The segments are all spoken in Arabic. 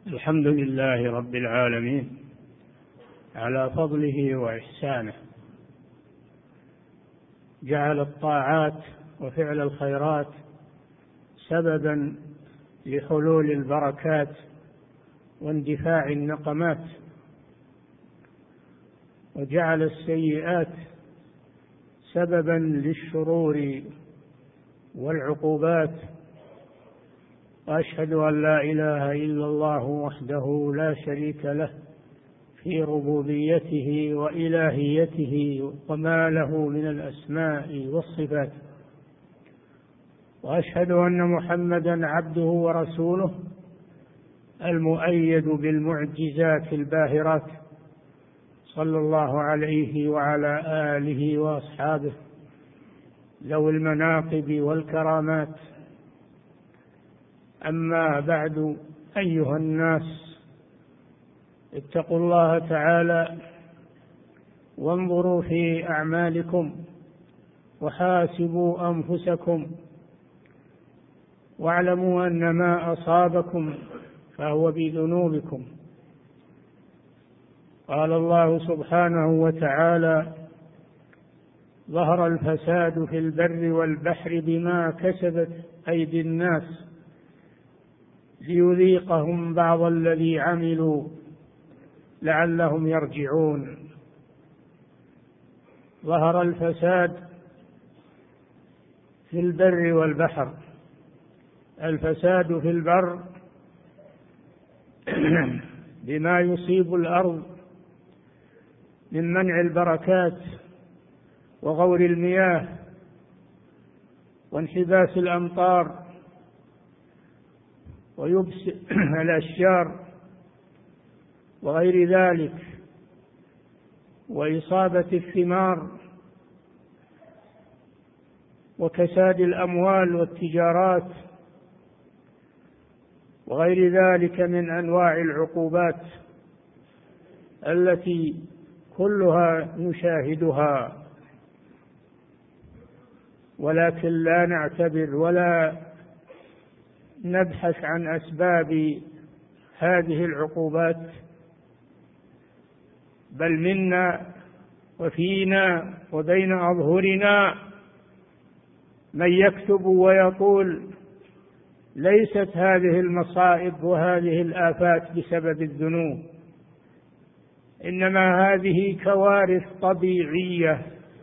الحمد لله رب العالمين على فضله وإحسانه، جعل الطاعات وفعل الخيرات سببا لحلول البركات واندفاع النقمات، وجعل السيئات سببا للشرور والعقوبات. وأشهد أن لا إله إلا الله وحده لا شريك له في ربوبيته وإلهيته وما له من الأسماء والصفات، وأشهد أن محمدا عبده ورسوله المؤيد بالمعجزات الباهرات، صلى الله عليه وعلى آله وأصحابه ذوي المناقب والكرامات. أما بعد، أيها الناس، اتقوا الله تعالى وانظروا في أعمالكم وحاسبوا أنفسكم، واعلموا أن ما أصابكم فهو بذنوبكم. قال الله سبحانه وتعالى: ظهر الفساد في البر والبحر بما كسبت أيدي الناس ليذيقهم بعض الذي عملوا لعلهم يرجعون. ظهر الفساد في البر والبحر. الفساد في البر بما يصيب الأرض من منع البركات وغور المياه وانحباس الأمطار ويبس الأشجار وغير ذلك، وإصابة الثمار وكساد الأموال والتجارات وغير ذلك من أنواع العقوبات التي كلها نشاهدها، ولكن لا نعتبر ولا نبحث عن أسباب هذه العقوبات، بل منا وفينا وبين أظهرنا من يكتب ويقول: ليست هذه المصائب وهذه الآفات بسبب الذنوب، إنما هذه كوارث طبيعية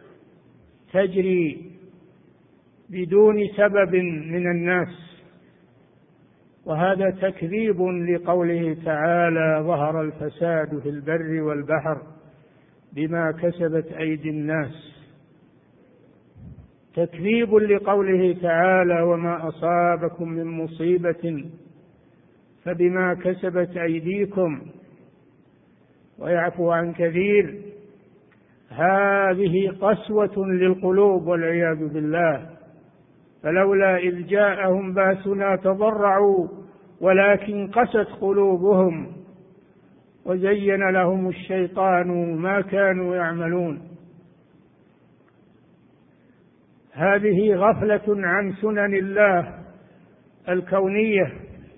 تجري بدون سبب من الناس. وهذا تكذيب لقوله تعالى: ظهر الفساد في البر والبحر بما كسبت أيدي الناس. تكذيب لقوله تعالى: وما أصابكم من مصيبة فبما كسبت أيديكم ويعفو عن كثير. هذه قسوة للقلوب والعياذ بالله. فلولا إذ جاءهم بأسنا تضرعوا ولكن قست قلوبهم وزين لهم الشيطان ما كانوا يعملون. هذه غفلة عن سنن الله الكونية،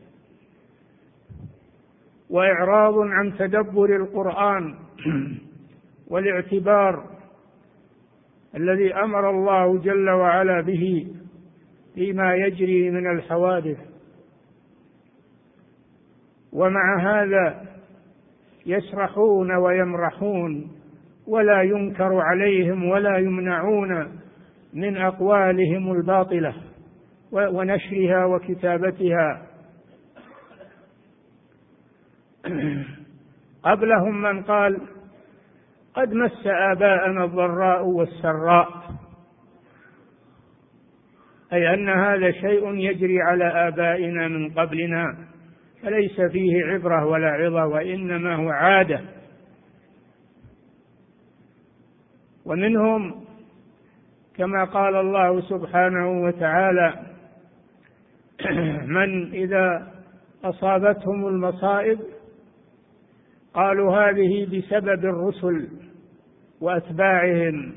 وإعراض عن تدبر القرآن والاعتبار الذي أمر الله جل وعلا به فيما يجري من الحوادث. ومع هذا يسرحون ويمرحون ولا ينكر عليهم ولا يمنعون من أقوالهم الباطلة ونشرها وكتابتها. قبلهم من قال: قد مس آباءنا الضراء والسراء، أي أن هذا شيء يجري على آبائنا من قبلنا، فليس فيه عبرة ولا عظة، وإنما هو عادة. ومنهم كما قال الله سبحانه وتعالى: من إذا أصابتهم المصائب قالوا هذه بسبب الرسل وأتباعهم،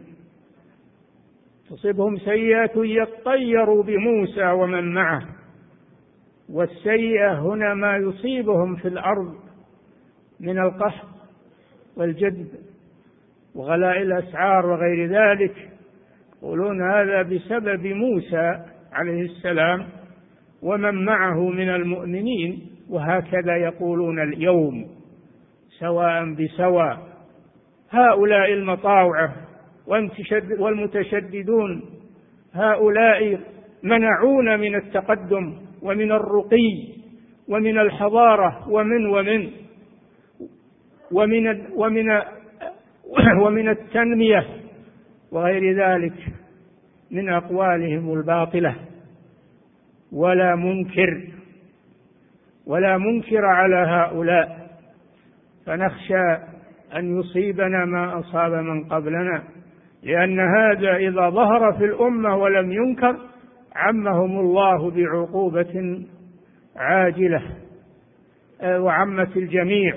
تصبهم سيئة يطيروا بموسى ومن معه والسيئة هنا ما يصيبهم في الأرض من القحط والجدب وغلاء الأسعار وغير ذلك، يقولون هذا بسبب موسى عليه السلام ومن معه من المؤمنين، وهكذا يقولون اليوم سواء بسواء. هؤلاء المطاوعة والمتشددون هؤلاء منعونا من التقدم ومن الرقي ومن الحضارة ومن التنمية وغير ذلك من أقوالهم الباطلة. ولا منكر على هؤلاء، فنخشى أن يصيبنا ما أصاب من قبلنا، لأن هذا إذا ظهر في الأمة ولم ينكر عمهم الله بعقوبة عاجلة وعمت الجميع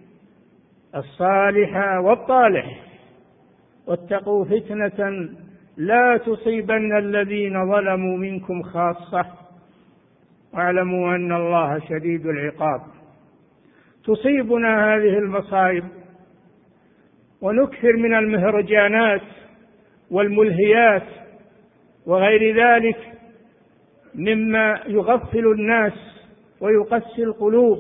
الصالح والطالح. واتقوا فتنة لا تصيبن الذين ظلموا منكم خاصة واعلموا أن الله شديد العقاب. تصيبنا هذه المصائب ونكثر من المهرجانات والملهيات وغير ذلك مما يغفل الناس ويقسي القلوب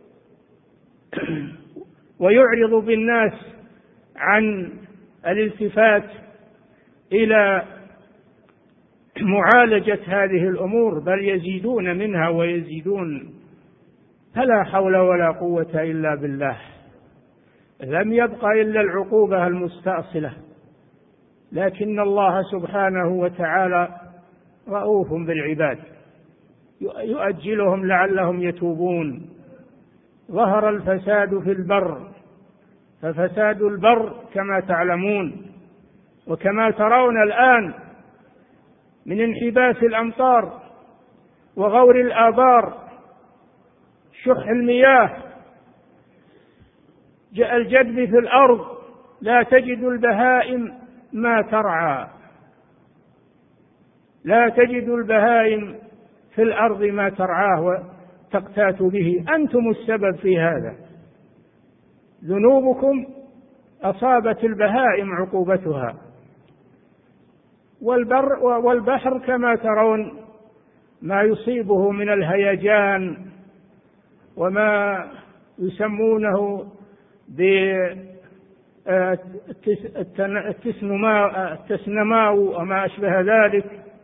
ويعرض بالناس عن الالتفات إلى معالجة هذه الأمور، بل يزيدون منها ويزيدون. فلا حول ولا قوة إلا بالله. لم يبق إلا العقوبة المستأصلة، لكن الله سبحانه وتعالى رؤوف بالعباد يؤجلهم لعلهم يتوبون. ظهر الفساد في البر، ففساد البر كما تعلمون وكما ترون الآن من انحباس الأمطار وغور الآبار، شح المياه، الجدب في الأرض، لا تجد البهائم ما ترعى، لا تجد البهائم في الأرض ما ترعاه وتقتات به. أنتم السبب في هذا، ذنوبكم أصابت البهائم عقوبتها. والبحر كما ترون ما يصيبه من الهيجان وما يسمونه التسنماء وما أشبه ذلك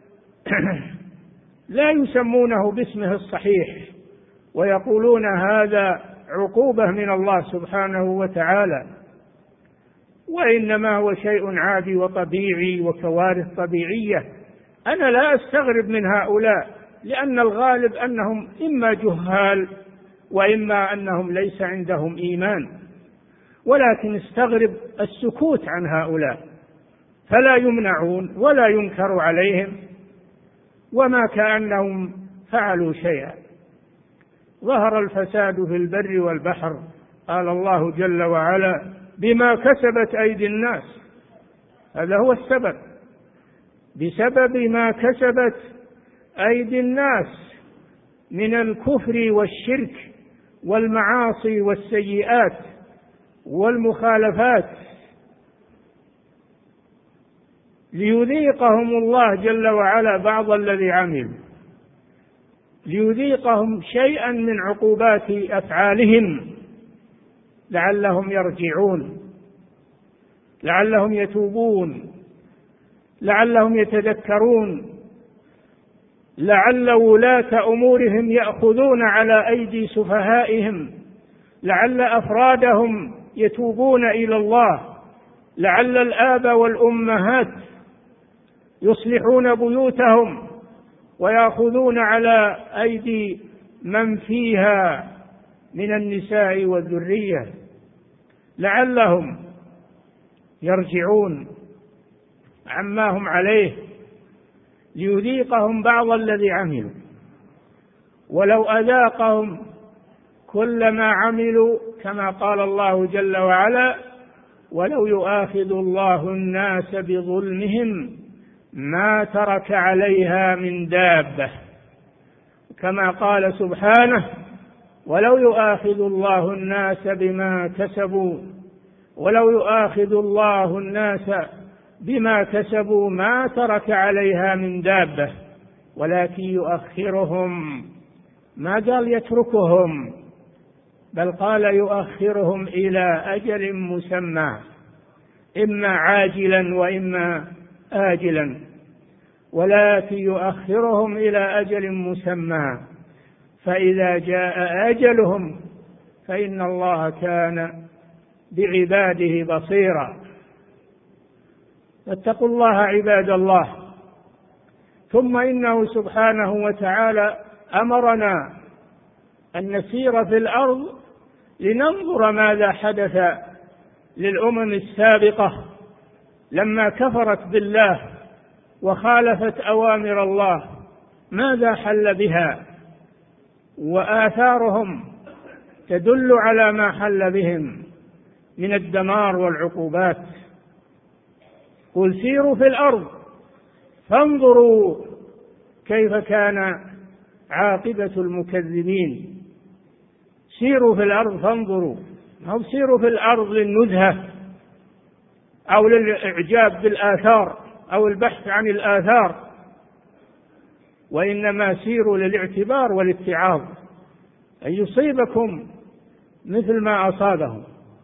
لا يسمونه باسمه الصحيح، ويقولون هذا عقوبة من الله سبحانه وتعالى، وإنما هو شيء عادي وطبيعي وكوارث طبيعية. أنا لا أستغرب من هؤلاء، لأن الغالب أنهم إما جهال وإما أنهم ليس عندهم إيمان، ولكن استغرب السكوت عن هؤلاء، فلا يمنعون ولا ينكر عليهم وما كأنهم فعلوا شيئا. ظهر الفساد في البر والبحر، قال الله جل وعلا بما كسبت أيدي الناس. هذا هو السبب، بسبب ما كسبت أيدي الناس من الكفر والشرك والمعاصي والسيئات والمخالفات، ليذيقهم الله جل وعلا بعض الذي عملوا، ليذيقهم شيئا من عقوبات أفعالهم لعلهم يرجعون، لعلهم يتوبون، لعلهم يتذكرون، لعل ولاة أمورهم يأخذون على أيدي سفهائهم، لعل أفرادهم يتوبون إلى الله، لعل الآب والأمهات يصلحون بيوتهم ويأخذون على أيدي من فيها من النساء والذرية، لعلهم يرجعون عما هم عليه، ليذيقهم بعض الذي عملوا. ولو أذاقهم كل ما عملوا كما قال الله جل وعلا ولو يؤاخذ الله الناس بظلمهم ما ترك عليها من دابة. كما قال سبحانه: ولو يؤاخذ الله الناس بما كسبوا ما ترك عليها من دابة ولكن يؤخرهم، ما قال يتركهم، بل قال يؤخرهم إلى أجل مسمى، إما عاجلا وإما آجلا، ولكن يؤخرهم إلى أجل مسمى، فإذا جاء أجلهم فإن الله كان بعباده بصيرا. فاتقوا الله عباد الله. ثم إنه سبحانه وتعالى أمرنا أن نسير في الأرض لننظر ماذا حدث للأمم السابقة لما كفرت بالله وخالفت أوامر الله، ماذا حل بها، وآثارهم تدل على ما حل بهم من الدمار والعقوبات. قل سيروا في الأرض فانظروا كيف كان عاقبة المكذبين. سيروا في الأرض فانظروا، أو سيروا في الأرض للنزهة أو للإعجاب بالآثار أو البحث عن الآثار، وإنما سيروا للاعتبار والاتعاظ، أن يصيبكم مثل ما أصابهم.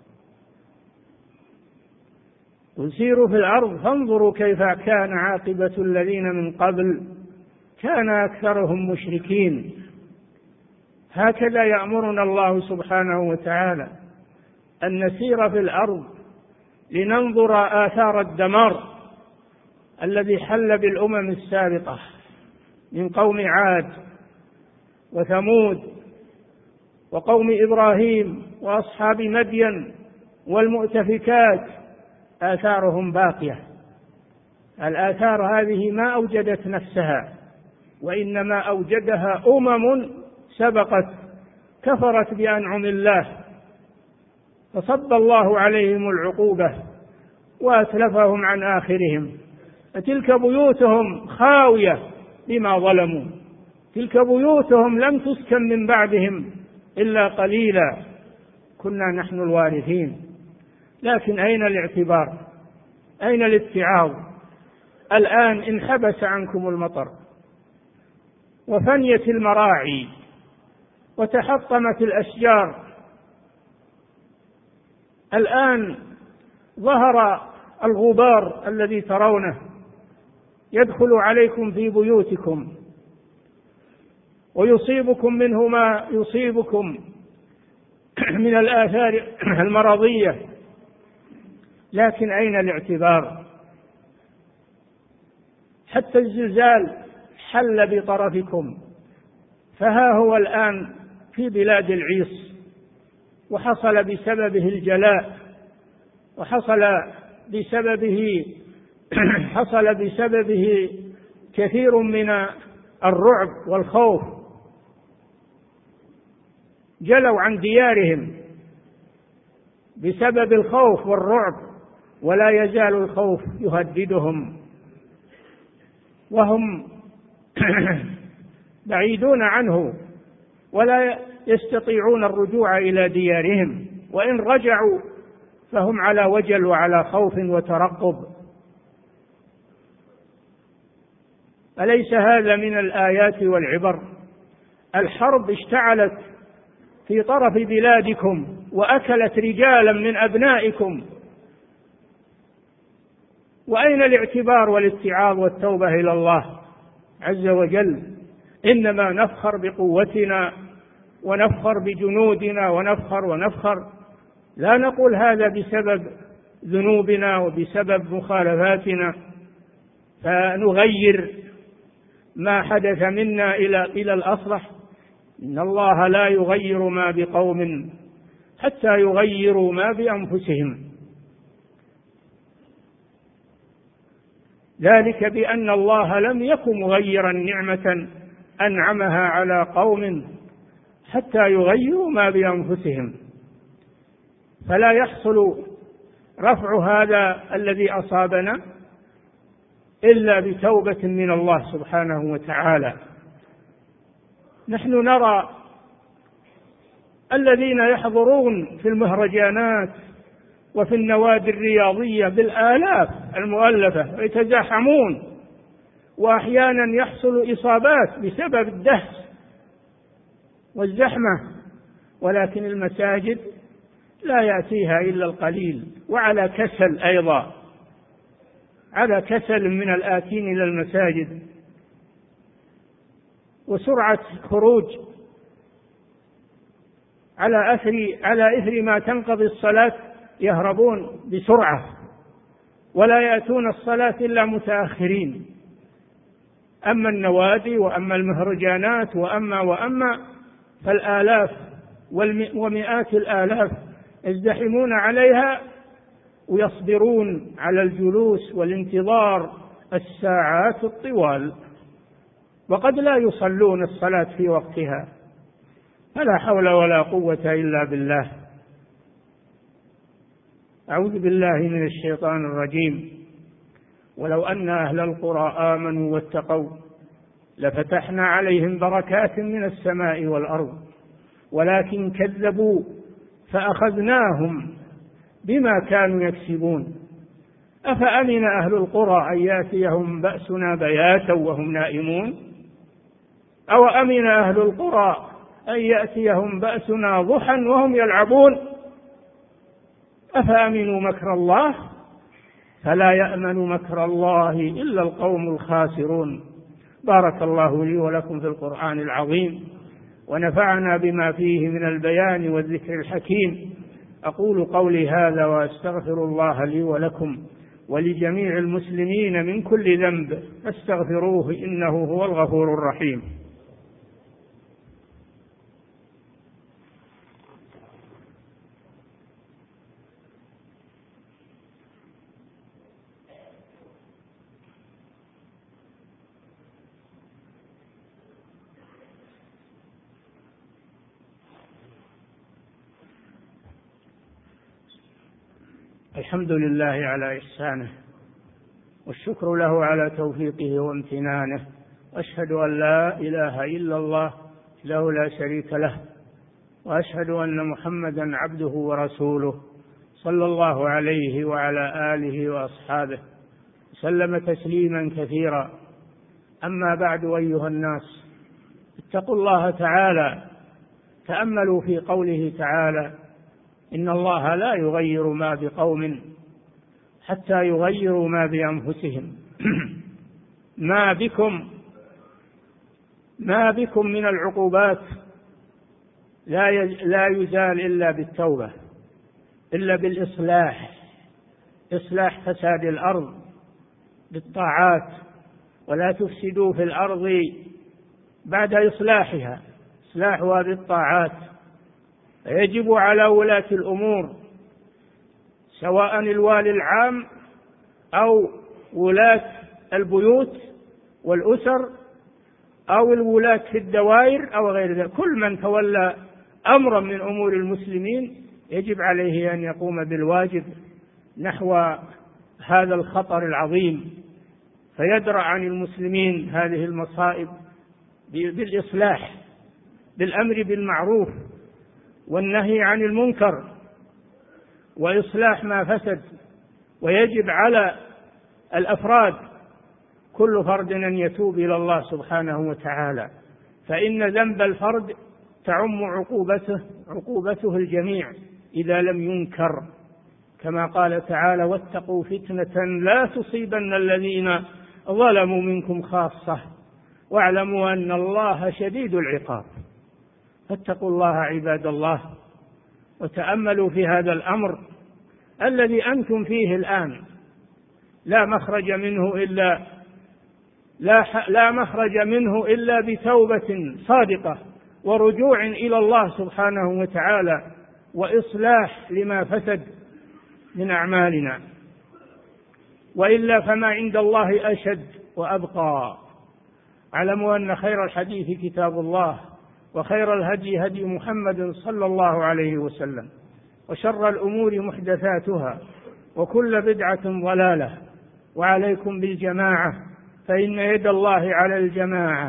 قل سيروا في الأرض فانظروا كيف كان عاقبة الذين من قبل كان أكثرهم مشركين. هكذا يأمرنا الله سبحانه وتعالى أن نسير في الأرض لننظر آثار الدمار الذي حل بالأمم السابقة من قوم عاد وثمود وقوم إبراهيم وأصحاب مدين والمؤتفكات. آثارهم باقية. الآثار هذه ما أوجدت نفسها، وإنما أوجدها أمم سبقت كفرت بأنعم الله فصب الله عليهم العقوبة وأتلفهم عن آخرهم. فتلك بيوتهم خاوية بما ظلموا، تلك بيوتهم لم تسكن من بعدهم إلا قليلا، كنا نحن الوارثين. لكن أين الاعتبار؟ أين الاتعاظ؟ الآن انحبس عنكم المطر وفنيت المراعي وتحطمت الأشجار، الآن ظهر الغبار الذي ترونه يدخل عليكم في بيوتكم ويصيبكم منه ما يصيبكم من الآثار المرضية، لكن أين الاعتبار؟ حتى الزلزال حل بطرفكم، فها هو الآن في بلاد العيص، وحصل بسببه الجلاء، وحصل بسببه كثير من الرعب والخوف، جلوا عن ديارهم بسبب الخوف والرعب، ولا يزال الخوف يهددهم وهم بعيدون عنه ولا يستطيعون الرجوع إلى ديارهم، وإن رجعوا فهم على وجل وعلى خوف وترقب. أليس هذا من الآيات والعبر؟ الحرب اشتعلت في طرف بلادكم وأكلت رجالا من أبنائكم، وأين الاعتبار والاتعاظ والتوبة إلى الله عز وجل؟ إنما نفخر بقوتنا ونفخر بجنودنا ونفخر، لا نقول هذا بسبب ذنوبنا وبسبب مخالفاتنا فنغير ما حدث منا إلى الأصلح. إن الله لا يغير ما بقوم حتى يغيروا ما بأنفسهم، ذلك بأن الله لم يكن مغيرا نعمة أنعمها على قوم حتى يغيروا ما بأنفسهم. فلا يحصل رفع هذا الذي أصابنا إلا بتوبة من الله سبحانه وتعالى. نحن نرى الذين يحضرون في المهرجانات وفي النوادي الرياضية بالآلاف المؤلفة ويتزاحمون، وأحيانا يحصل إصابات بسبب الدهس والزحمة، ولكن المساجد لا يأتيها إلا القليل، وعلى كسل أيضا، على كسل من الآتين إلى المساجد وسرعة خروج على إثر ما تنقضي الصلاة يهربون بسرعة ولا يأتون الصلاة إلا متأخرين. أما النوادي وأما المهرجانات وأما فالآلاف ومئات الآلاف يزدحمون عليها ويصبرون على الجلوس والانتظار الساعات الطوال، وقد لا يصلون الصلاة في وقتها، فلا حول ولا قوة إلا بالله. أعوذ بالله من الشيطان الرجيم. ولو أن أهل القرى آمنوا واتقوا لفتحنا عليهم بركات من السماء والأرض ولكن كذبوا فأخذناهم بما كانوا يكسبون. أفأمن أهل القرى أن يأتيهم بأسنا بياتا وهم نائمون أو أمن أهل القرى أن يأتيهم بأسنا ضحى وهم يلعبون أفأمنوا مكر الله فلا يأمن مكر الله إلا القوم الخاسرون. بارك الله لي ولكم في القرآن العظيم ونفعنا بما فيه من البيان والذكر الحكيم. أقول قولي هذا وأستغفر الله لي ولكم ولجميع المسلمين من كل ذنب فاستغفروه إنه هو الغفور الرحيم. الحمد لله على إحسانه والشكر له على توفيقه وامتنانه، وأشهد أن لا إله إلا الله له لا شريك له، وأشهد أن محمدا عبده ورسوله صلى الله عليه وعلى آله وأصحابه وسلم تسليما كثيرا. أما بعد أيها الناس اتقوا الله تعالى، تأملوا في قوله تعالى إن الله لا يغير ما بقوم حتى يغيروا ما بأنفسهم. ما بكم من العقوبات لا يزال إلا بالتوبة، إلا بالإصلاح، إصلاح فساد الأرض بالطاعات، ولا تفسدوا في الأرض بعد إصلاحها بالطاعات. فيجب على ولاة الأمور سواء الوالي العام أو ولاة البيوت والأسر أو الولاة في الدوائر أو غير ذلك، كل من تولى أمرا من أمور المسلمين يجب عليه أن يقوم بالواجب نحو هذا الخطر العظيم، فيدرأ عن المسلمين هذه المصائب بالإصلاح، بالأمر بالمعروف والنهي عن المنكر وإصلاح ما فسد. ويجب على الأفراد كل فرد أن يتوب إلى الله سبحانه وتعالى، فإن ذنب الفرد تعم عقوبته الجميع إذا لم ينكر، كما قال تعالى واتقوا فتنة لا تصيبن الذين ظلموا منكم خاصة واعلموا أن الله شديد العقاب. فاتقوا الله عباد الله وتأملوا في هذا الأمر الذي أنتم فيه الآن، لا مخرج منه إلا بتوبة صادقة ورجوع إلى الله سبحانه وتعالى وإصلاح لما فسد من أعمالنا، وإلا فما عند الله أشد وأبقى. اعلموا أن خير الحديث كتاب الله وخير الهدي هدي محمد صلى الله عليه وسلم، وشر الأمور محدثاتها وكل بدعة ضلالة، وعليكم بالجماعة فإن يد الله على الجماعة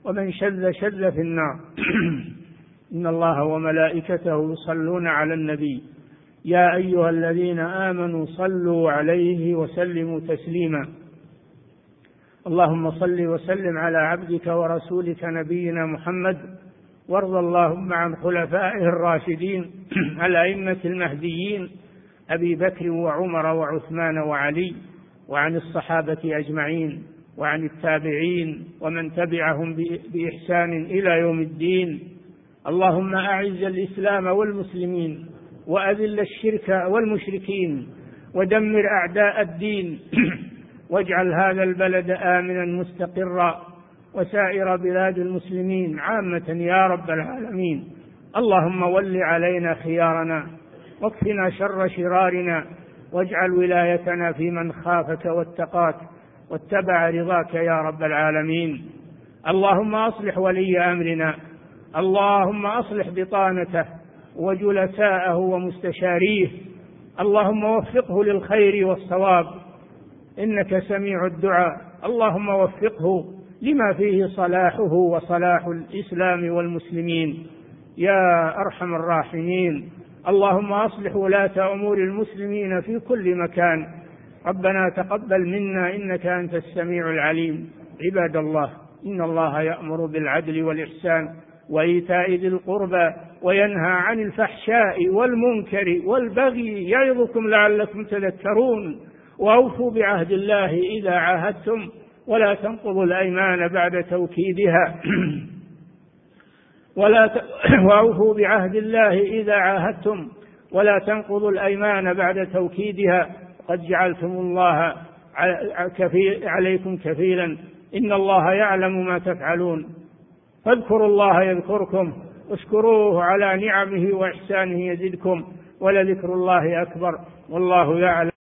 ومن شذ شذ في النار. إن الله وملائكته يصلون على النبي يا أيها الذين آمنوا صلوا عليه وسلموا تسليما. اللهم صل وسلم على عبدك ورسولك نبينا محمد، وارض اللهم عن خلفائه الراشدين الأئمة المهديين أبي بكر وعمر وعثمان وعلي، وعن الصحابة أجمعين، وعن التابعين ومن تبعهم بإحسان إلى يوم الدين. اللهم أعز الإسلام والمسلمين، وأذل الشرك والمشركين، ودمر أعداء الدين، واجعل هذا البلد آمنا مستقرا، وسائر بلاد المسلمين عامة يا رب العالمين. اللهم ول علينا خيارنا، واكفنا شر شرارنا، واجعل ولايتنا في من خافك واتقاك واتبع رضاك يا رب العالمين. اللهم أصلح ولي أمرنا، اللهم أصلح بطانته وجلساءه ومستشاريه، اللهم وفقه للخير والصواب إنك سميع الدعاء. اللهم وفقه لما فيه صلاحه وصلاح الإسلام والمسلمين يا أرحم الراحمين. اللهم أصلح ولاة أمور المسلمين في كل مكان. ربنا تقبل منا إنك أنت السميع العليم. عباد الله، إن الله يأمر بالعدل والإحسان وإيتاء ذي القربى وينهى عن الفحشاء والمنكر والبغي يعظكم لعلكم تذكرون. وأوفوا بعهد الله إذا عاهدتم ولا تنقضوا الأيمان بعد توكيدها وأوفوا بعهد الله إذا عاهدتم ولا تنقضوا الأيمان بعد توكيدها، قد جعلتم الله عليكم كفيلا، إن الله يعلم ما تفعلون. فاذكروا الله يذكركم، واشكروه على نعمه وإحسانه يزدكم، ولذكر الله أكبر، والله يعلم.